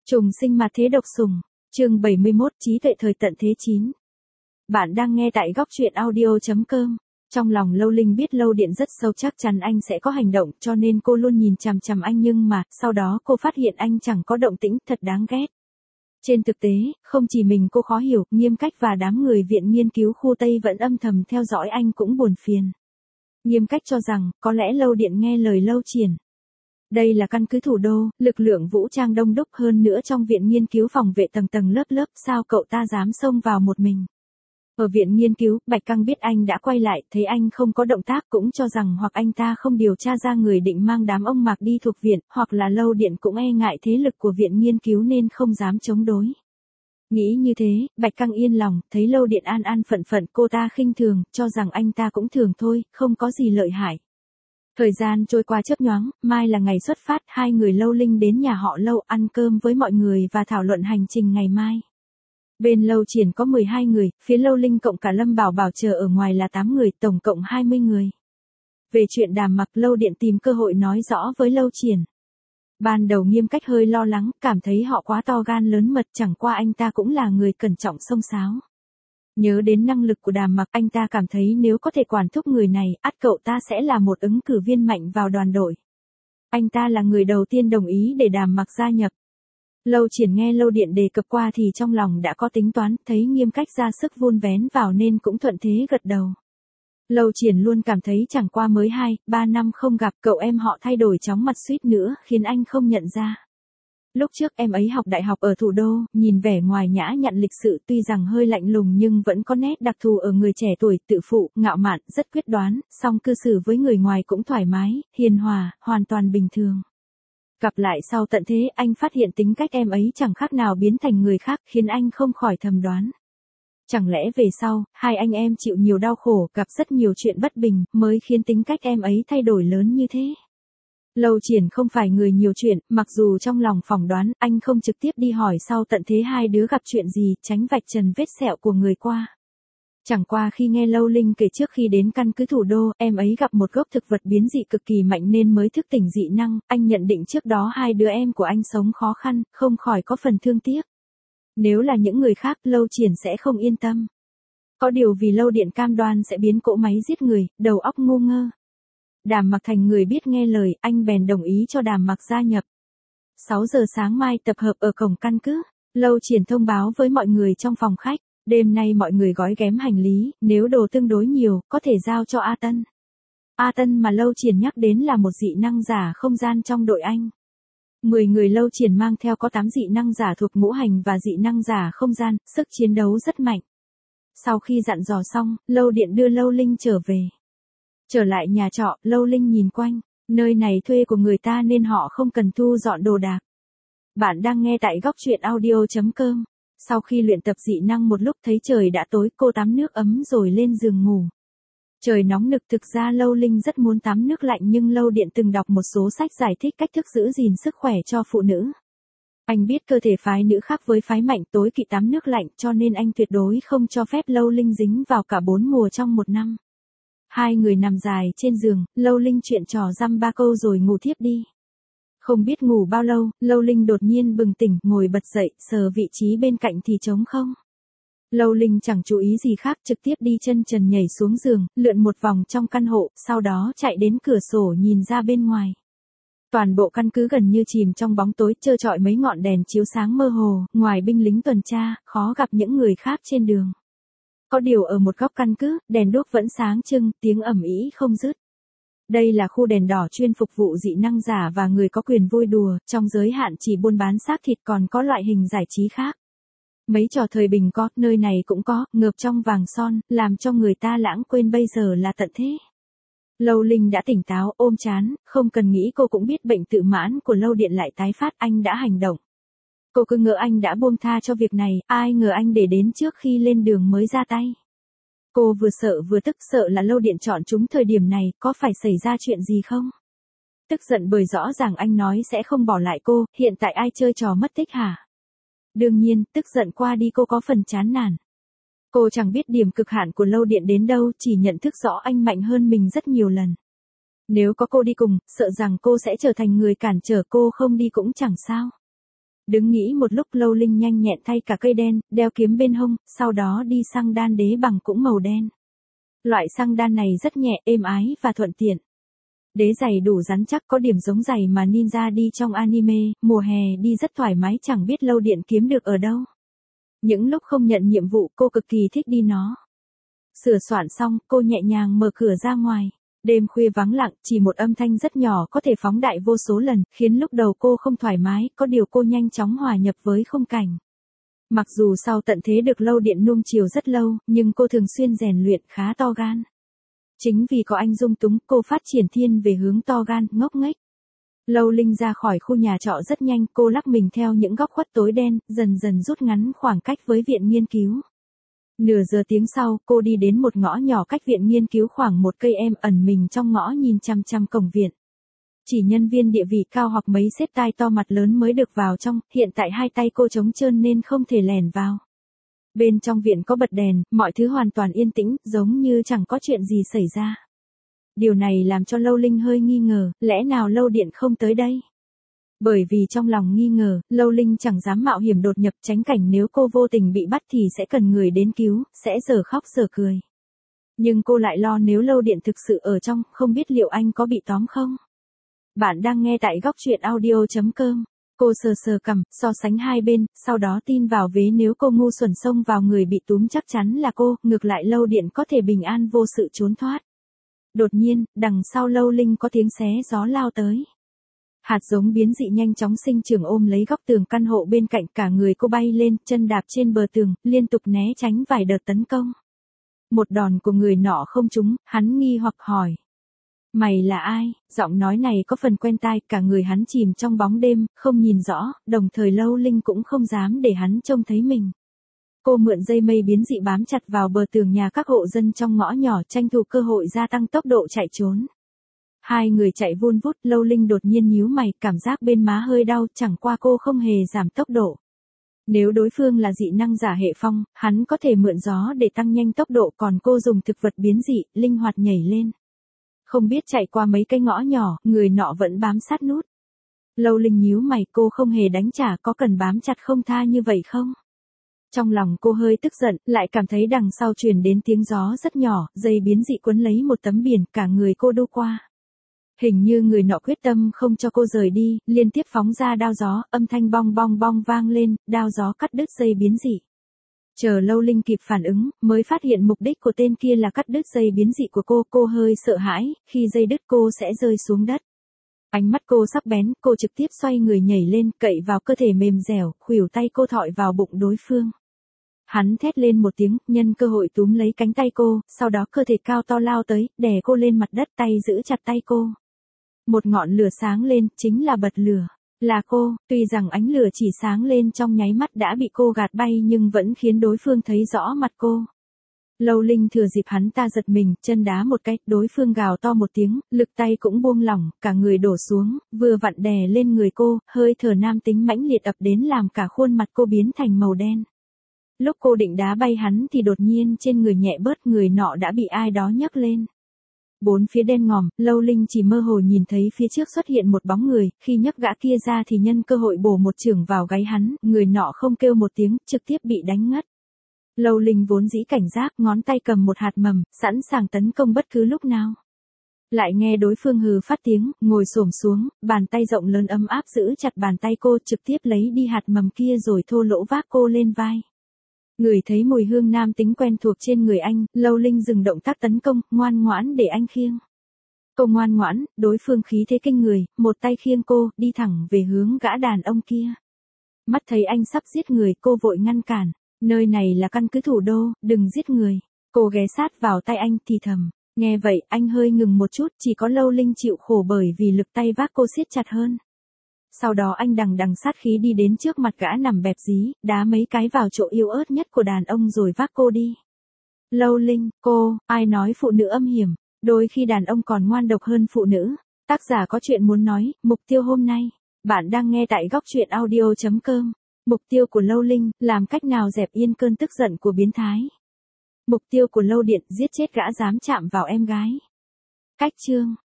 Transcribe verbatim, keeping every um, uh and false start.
Trùng sinh mà thế độc sủng, chương bảy mươi mốt, trí tuệ thời tận thế chín. Bạn đang nghe tại góc truyện audio chấm com. Trong lòng Lâu Linh biết Lâu Điện rất sâu chắc chắn anh sẽ có hành động, cho nên cô luôn nhìn chằm chằm anh, nhưng mà, sau đó cô phát hiện anh chẳng có động tĩnh, thật đáng ghét. Trên thực tế, không chỉ mình cô khó hiểu, Nghiêm Cách và đám người viện nghiên cứu khu Tây vẫn âm thầm theo dõi anh cũng buồn phiền. Nghiêm Cách cho rằng, có lẽ Lâu Điện nghe lời Lâu Triển. Đây là căn cứ thủ đô, lực lượng vũ trang đông đúc, hơn nữa trong viện nghiên cứu phòng vệ tầng tầng lớp lớp, sao cậu ta dám xông vào một mình. Ở viện nghiên cứu, Bạch Căng biết anh đã quay lại, thấy anh không có động tác cũng cho rằng hoặc anh ta không điều tra ra người định mang đám ông Mạc đi thuộc viện, hoặc là Lâu Điện cũng e ngại thế lực của viện nghiên cứu nên không dám chống đối. Nghĩ như thế, Bạch Căng yên lòng, thấy Lâu Điện an an phận phận, cô ta khinh thường, cho rằng anh ta cũng thường thôi, không có gì lợi hại. Thời gian trôi qua chớp nhoáng, mai là ngày xuất phát, hai người Lâu Linh đến nhà họ Lâu ăn cơm với mọi người và thảo luận hành trình ngày mai. Bên Lâu Triển có mười hai người, phía Lâu Linh cộng cả Lâm Bảo Bảo chờ ở ngoài là tám người, tổng cộng hai mươi người. Về chuyện Đàm Mặc, Lâu Điện tìm cơ hội nói rõ với Lâu Triển. Ban đầu Nghiêm Cách hơi lo lắng, cảm thấy họ quá to gan lớn mật, chẳng qua anh ta cũng là người cẩn trọng xông xáo. Nhớ đến năng lực của Đàm Mặc, anh ta cảm thấy nếu có thể quản thúc người này, ắt cậu ta sẽ là một ứng cử viên mạnh vào đoàn đội. Anh ta là người đầu tiên đồng ý để Đàm Mặc gia nhập. Lâu Triển nghe Lâu Điện đề cập qua thì trong lòng đã có tính toán, thấy Nghiêm Cách ra sức vun vén vào nên cũng thuận thế gật đầu. Lâu Triển luôn cảm thấy chẳng qua mới hai, ba năm không gặp, cậu em họ thay đổi chóng mặt suýt nữa khiến anh không nhận ra. Lúc trước em ấy học đại học ở thủ đô, nhìn vẻ ngoài nhã nhặn lịch sự, tuy rằng hơi lạnh lùng nhưng vẫn có nét đặc thù ở người trẻ tuổi, tự phụ, ngạo mạn, rất quyết đoán, song cư xử với người ngoài cũng thoải mái, hiền hòa, hoàn toàn bình thường. Gặp lại sau tận thế, anh phát hiện tính cách em ấy chẳng khác nào biến thành người khác, khiến anh không khỏi thầm đoán. Chẳng lẽ về sau, hai anh em chịu nhiều đau khổ, gặp rất nhiều chuyện bất bình, mới khiến tính cách em ấy thay đổi lớn như thế? Lâu Triển không phải người nhiều chuyện, mặc dù trong lòng phỏng đoán, anh không trực tiếp đi hỏi sau tận thế hai đứa gặp chuyện gì, tránh vạch trần vết sẹo của người qua. Chẳng qua khi nghe Lâu Linh kể trước khi đến căn cứ thủ đô, em ấy gặp một gốc thực vật biến dị cực kỳ mạnh nên mới thức tỉnh dị năng, anh nhận định trước đó hai đứa em của anh sống khó khăn, không khỏi có phần thương tiếc. Nếu là những người khác, Lâu Triển sẽ không yên tâm. Có điều vì Lâu Điện cam đoan sẽ biến cỗ máy giết người, đầu óc ngu ngơ. Đàm Mặc thành người biết nghe lời, anh bèn đồng ý cho Đàm Mặc gia nhập. sáu giờ sáng mai tập hợp ở cổng căn cứ, Lâu Triển thông báo với mọi người trong phòng khách. Đêm nay mọi người gói ghém hành lý, nếu đồ tương đối nhiều, có thể giao cho A Tân. A Tân mà Lâu Triển nhắc đến là một dị năng giả không gian trong đội anh. mười người Lâu Triển mang theo có tám dị năng giả thuộc ngũ hành và dị năng giả không gian, sức chiến đấu rất mạnh. Sau khi dặn dò xong, Lâu Điện đưa Lâu Linh trở về. Trở lại nhà trọ, Lâu Linh nhìn quanh, nơi này thuê của người ta nên họ không cần thu dọn đồ đạc. Bạn đang nghe tại góc truyện audio chấm com. Sau khi luyện tập dị năng một lúc thấy trời đã tối, cô tắm nước ấm rồi lên giường ngủ. Trời nóng nực, thực ra Lâu Linh rất muốn tắm nước lạnh nhưng Lâu Điện từng đọc một số sách giải thích cách thức giữ gìn sức khỏe cho phụ nữ. Anh biết cơ thể phái nữ khác với phái mạnh, tối kỵ tắm nước lạnh, cho nên anh tuyệt đối không cho phép Lâu Linh dính vào cả bốn mùa trong một năm. Hai người nằm dài trên giường, Lâu Linh chuyện trò dăm ba câu rồi ngủ thiếp đi. Không biết ngủ bao lâu, Lâu Linh đột nhiên bừng tỉnh, ngồi bật dậy, sờ vị trí bên cạnh thì trống không. Lâu Linh chẳng chú ý gì khác, trực tiếp đi chân trần nhảy xuống giường, lượn một vòng trong căn hộ, sau đó chạy đến cửa sổ nhìn ra bên ngoài. Toàn bộ căn cứ gần như chìm trong bóng tối, trơ trọi mấy ngọn đèn chiếu sáng mơ hồ, ngoài binh lính tuần tra, khó gặp những người khác trên đường. Có điều ở một góc căn cứ, đèn đuốc vẫn sáng trưng, tiếng ầm ĩ không dứt. Đây là khu đèn đỏ chuyên phục vụ dị năng giả và người có quyền vui đùa, trong giới hạn chỉ buôn bán xác thịt, còn có loại hình giải trí khác. Mấy trò thời bình có, nơi này cũng có, ngợp trong vàng son, làm cho người ta lãng quên bây giờ là tận thế. Lâu Linh đã tỉnh táo, ôm chán, không cần nghĩ cô cũng biết bệnh tự mãn của Lâu Điện lại tái phát, anh đã hành động. Cô cứ ngỡ anh đã buông tha cho việc này, ai ngờ anh để đến trước khi lên đường mới ra tay. Cô vừa sợ vừa tức, sợ là Lâu Điện chọn chúng thời điểm này, có phải xảy ra chuyện gì không? Tức giận bởi rõ ràng anh nói sẽ không bỏ lại cô, hiện tại ai chơi trò mất tích hả? Đương nhiên, tức giận qua đi cô có phần chán nản. Cô chẳng biết điểm cực hạn của Lâu Điện đến đâu, chỉ nhận thức rõ anh mạnh hơn mình rất nhiều lần. Nếu có cô đi cùng, sợ rằng cô sẽ trở thành người cản trở, cô không đi cũng chẳng sao. Đứng nghĩ một lúc Lâu Linh nhanh nhẹn thay cả cây đen, đeo kiếm bên hông, sau đó đi xăng đan đế bằng cũng màu đen. Loại xăng đan này rất nhẹ, êm ái và thuận tiện. Đế giày đủ rắn chắc, có điểm giống giày mà ninja đi trong anime, mùa hè đi rất thoải mái, chẳng biết Lâu Điện kiếm được ở đâu. Những lúc không nhận nhiệm vụ cô cực kỳ thích đi nó. Sửa soạn xong, cô nhẹ nhàng mở cửa ra ngoài. Đêm khuya vắng lặng, chỉ một âm thanh rất nhỏ có thể phóng đại vô số lần, khiến lúc đầu cô không thoải mái, có điều cô nhanh chóng hòa nhập với khung cảnh. Mặc dù sau tận thế được Lâu Điện nuông chiều rất lâu, nhưng cô thường xuyên rèn luyện khá to gan. Chính vì có anh dung túng, cô phát triển thiên về hướng to gan, ngốc nghếch. Lâu Linh ra khỏi khu nhà trọ rất nhanh, cô lắc mình theo những góc khuất tối đen, dần dần rút ngắn khoảng cách với viện nghiên cứu. Nửa giờ tiếng sau, cô đi đến một ngõ nhỏ cách viện nghiên cứu khoảng một cây em, ẩn mình trong ngõ nhìn chăm chăm cổng viện. Chỉ nhân viên địa vị cao hoặc mấy sếp tai to mặt lớn mới được vào trong, hiện tại hai tay cô trống trơn nên không thể lèn vào. Bên trong viện có bật đèn, mọi thứ hoàn toàn yên tĩnh, giống như chẳng có chuyện gì xảy ra. Điều này làm cho Lâu Linh hơi nghi ngờ, lẽ nào Lâu Điện không tới đây? Bởi vì trong lòng nghi ngờ, Lâu Linh chẳng dám mạo hiểm đột nhập, tránh cảnh nếu cô vô tình bị bắt thì sẽ cần người đến cứu, sẽ dở khóc dở cười. Nhưng cô lại lo nếu Lâu Điện thực sự ở trong, không biết liệu anh có bị tóm không? Bạn đang nghe tại góc truyện audio chấm com. Cô sờ sờ cằm, so sánh hai bên, sau đó tin vào vế nếu cô ngu xuẩn xông vào người bị túm chắc chắn là cô, ngược lại Lâu Điện có thể bình an vô sự trốn thoát. Đột nhiên, đằng sau Lâu Linh có tiếng xé gió lao tới. Hạt giống biến dị nhanh chóng sinh trưởng ôm lấy góc tường căn hộ bên cạnh, cả người cô bay lên, chân đạp trên bờ tường, liên tục né tránh vài đợt tấn công. Một đòn của người nọ không trúng, hắn nghi hoặc hỏi. Mày là ai? Giọng nói này có phần quen tai, cả người hắn chìm trong bóng đêm, không nhìn rõ, đồng thời Lâu Linh cũng không dám để hắn trông thấy mình. Cô mượn dây mây biến dị bám chặt vào bờ tường nhà các hộ dân trong ngõ nhỏ, tranh thủ cơ hội gia tăng tốc độ chạy trốn. Hai người chạy vun vút, Lâu Linh đột nhiên nhíu mày, cảm giác bên má hơi đau, chẳng qua cô không hề giảm tốc độ. Nếu đối phương là dị năng giả hệ phong, hắn có thể mượn gió để tăng nhanh tốc độ, còn cô dùng thực vật biến dị, linh hoạt nhảy lên. Không biết chạy qua mấy cái ngõ nhỏ, người nọ vẫn bám sát nút. Lâu Linh nhíu mày, cô không hề đánh trả, có cần bám chặt không tha như vậy không? Trong lòng cô hơi tức giận, lại cảm thấy đằng sau truyền đến tiếng gió rất nhỏ, dây biến dị quấn lấy một tấm biển, cả người cô đu qua. Hình như người nọ quyết tâm không cho cô rời đi, liên tiếp phóng ra đao gió, âm thanh bong bong bong vang lên, đao gió cắt đứt dây biến dị. Chờ Lâu Linh kịp phản ứng, mới phát hiện mục đích của tên kia là cắt đứt dây biến dị của cô, cô hơi sợ hãi, khi dây đứt cô sẽ rơi xuống đất. Ánh mắt cô sắc bén, cô trực tiếp xoay người nhảy lên, cậy vào cơ thể mềm dẻo, khuỷu tay cô thọi vào bụng đối phương. Hắn thét lên một tiếng, nhân cơ hội túm lấy cánh tay cô, sau đó cơ thể cao to lao tới, đè cô lên mặt đất, tay giữ chặt tay cô. Một ngọn lửa sáng lên, chính là bật lửa. Là cô, tuy rằng ánh lửa chỉ sáng lên trong nháy mắt đã bị cô gạt bay nhưng vẫn khiến đối phương thấy rõ mặt cô. Lâu Linh thừa dịp hắn ta giật mình, chân đá một cái, đối phương gào to một tiếng, lực tay cũng buông lỏng, cả người đổ xuống, vừa vặn đè lên người cô, hơi thở nam tính mãnh liệt ập đến làm cả khuôn mặt cô biến thành màu đen. Lúc cô định đá bay hắn thì đột nhiên trên người nhẹ bớt, người nọ đã bị ai đó nhấc lên. Bốn phía đen ngòm, Lâu Linh chỉ mơ hồ nhìn thấy phía trước xuất hiện một bóng người, khi nhấc gã kia ra thì nhân cơ hội bổ một chưởng vào gáy hắn, người nọ không kêu một tiếng, trực tiếp bị đánh ngất. Lâu Linh vốn dĩ cảnh giác, ngón tay cầm một hạt mầm, sẵn sàng tấn công bất cứ lúc nào. Lại nghe đối phương hừ phát tiếng, ngồi xổm xuống, bàn tay rộng lớn ấm áp giữ chặt bàn tay cô, trực tiếp lấy đi hạt mầm kia rồi thô lỗ vác cô lên vai. Người thấy mùi hương nam tính quen thuộc trên người anh, Lâu Linh dừng động tác tấn công, ngoan ngoãn để anh khiêng. Cô ngoan ngoãn, đối phương khí thế kinh người, một tay khiêng cô, đi thẳng về hướng gã đàn ông kia. Mắt thấy anh sắp giết người, cô vội ngăn cản. Nơi này là căn cứ thủ đô, đừng giết người. Cô ghé sát vào tay anh thì thầm. Nghe vậy, anh hơi ngừng một chút, chỉ có Lâu Linh chịu khổ bởi vì lực tay vác cô siết chặt hơn. Sau đó anh đằng đằng sát khí đi đến trước mặt gã nằm bẹp dí, đá mấy cái vào chỗ yếu ớt nhất của đàn ông rồi vác cô đi. Lâu Linh, cô, ai nói phụ nữ âm hiểm, đôi khi đàn ông còn ngoan độc hơn phụ nữ. Tác giả có chuyện muốn nói, mục tiêu hôm nay. Bạn đang nghe tại góc truyện audio chấm com. Mục tiêu của Lâu Linh, làm cách nào dẹp yên cơn tức giận của biến thái. Mục tiêu của Lâu Điện, giết chết gã dám chạm vào em gái. Cách chương.